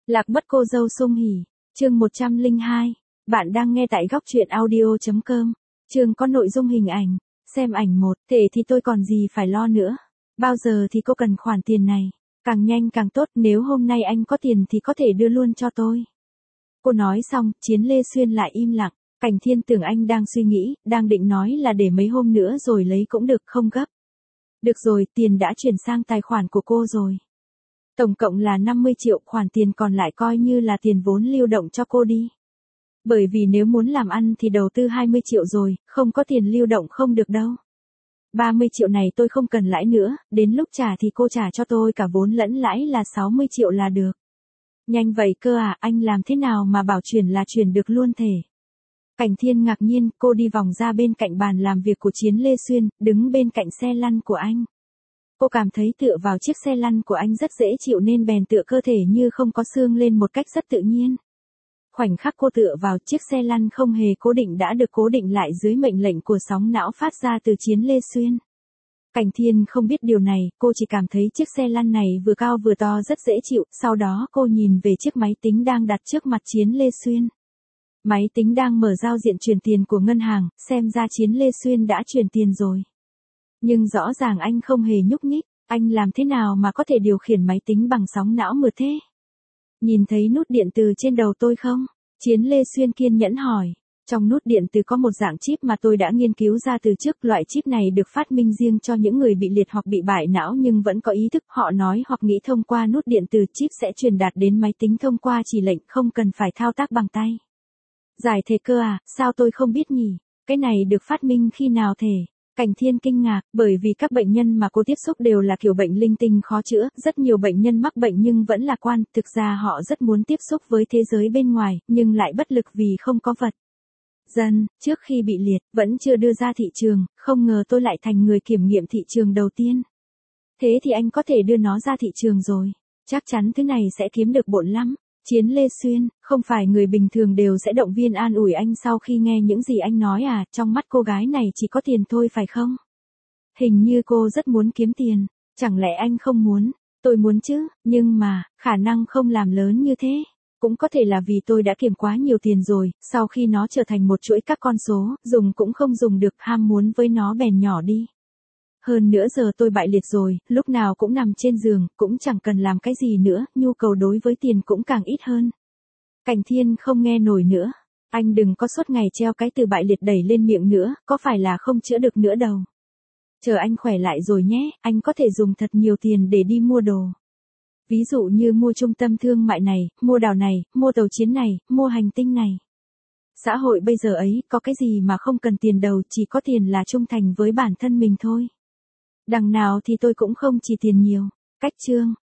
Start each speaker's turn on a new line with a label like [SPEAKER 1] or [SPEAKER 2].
[SPEAKER 1] Lạc mất cô dâu Sung Hỉ, chương 102. Bạn đang nghe tại góc truyện audio.com. Chương có nội dung hình ảnh. Xem ảnh 1, thể thì tôi còn gì phải lo nữa. Bao giờ thì cô cần khoản tiền này? Càng nhanh càng tốt, nếu hôm nay anh có tiền thì có thể đưa luôn cho tôi. Cô nói xong, Chiến Lê Xuyên lại im lặng. Cảnh Thiên tưởng anh đang suy nghĩ, đang định nói là để mấy hôm nữa rồi lấy cũng được, không gấp. Được rồi, tiền đã chuyển sang tài khoản của cô rồi. Tổng cộng là 50 triệu, khoản tiền còn lại coi như là tiền vốn lưu động cho cô đi. Bởi vì nếu muốn làm ăn thì đầu tư 20 triệu rồi, không có tiền lưu động không được đâu. 30 triệu này tôi không cần lãi nữa, đến lúc trả thì cô trả cho tôi cả vốn lẫn lãi là 60 triệu là được. Nhanh vậy cơ à, anh làm thế nào mà bảo chuyển là chuyển được luôn thể? Cảnh Thiên ngạc nhiên, cô đi vòng ra bên cạnh bàn làm việc của Chiến Lê Xuyên, đứng bên cạnh xe lăn của anh. Cô cảm thấy tựa vào chiếc xe lăn của anh rất dễ chịu nên bèn tựa cơ thể như không có xương lên một cách rất tự nhiên. Khoảnh khắc cô tựa vào, chiếc xe lăn không hề cố định đã được cố định lại dưới mệnh lệnh của sóng não phát ra từ Chiến Lê Xuyên. Cảnh Thiên không biết điều này, cô chỉ cảm thấy chiếc xe lăn này vừa cao vừa to rất dễ chịu, sau đó cô nhìn về chiếc máy tính đang đặt trước mặt Chiến Lê Xuyên. Máy tính đang mở giao diện chuyển tiền của ngân hàng, xem ra Chiến Lê Xuyên đã chuyển tiền rồi. Nhưng rõ ràng anh không hề nhúc nhích, anh làm thế nào mà có thể điều khiển máy tính bằng sóng não mượt thế? Nhìn thấy nút điện từ trên đầu tôi không? Chiến Lê Xuyên kiên nhẫn hỏi. Trong nút điện từ có một dạng chip mà tôi đã nghiên cứu ra từ trước, loại chip này được phát minh riêng cho những người bị liệt hoặc bị bại não nhưng vẫn có ý thức, họ nói hoặc nghĩ thông qua nút điện từ, chip sẽ truyền đạt đến máy tính thông qua chỉ lệnh, không cần phải thao tác bằng tay. Giải thể cơ à, sao tôi không biết nhỉ? Cái này được phát minh khi nào thể? Cảnh Thiên kinh ngạc, bởi vì các bệnh nhân mà cô tiếp xúc đều là kiểu bệnh linh tinh khó chữa, rất nhiều bệnh nhân mắc bệnh nhưng vẫn lạc quan, thực ra họ rất muốn tiếp xúc với thế giới bên ngoài, nhưng lại bất lực vì không có vật dân, trước khi bị liệt, vẫn chưa đưa ra thị trường, không ngờ tôi lại thành người kiểm nghiệm thị trường đầu tiên. Thế thì anh có thể đưa nó ra thị trường rồi, chắc chắn thứ này sẽ kiếm được bộn lắm. Chiến Lê Xuyên, không phải người bình thường đều sẽ động viên an ủi anh sau khi nghe những gì anh nói à, trong mắt cô gái này chỉ có tiền thôi phải không? Hình như cô rất muốn kiếm tiền, chẳng lẽ anh không muốn? Tôi muốn chứ, nhưng mà, khả năng không làm lớn như thế. Cũng có thể là vì tôi đã kiếm quá nhiều tiền rồi, sau khi nó trở thành một chuỗi các con số, dùng cũng không dùng được, ham muốn với nó bèn nhỏ đi. Hơn nữa giờ tôi bại liệt rồi, lúc nào cũng nằm trên giường, cũng chẳng cần làm cái gì nữa, nhu cầu đối với tiền cũng càng ít hơn. Cảnh Thiên không nghe nổi nữa. Anh đừng có suốt ngày treo cái từ bại liệt đẩy lên miệng nữa, có phải là không chữa được nữa đâu. Chờ anh khỏe lại rồi nhé, anh có thể dùng thật nhiều tiền để đi mua đồ. Ví dụ như mua trung tâm thương mại này, mua đảo này, mua tàu chiến này, mua hành tinh này. Xã hội bây giờ ấy, có cái gì mà không cần tiền đâu, chỉ có tiền là trung thành với bản thân mình thôi. Đằng nào thì tôi cũng không chỉ tiền nhiều. Cách chương,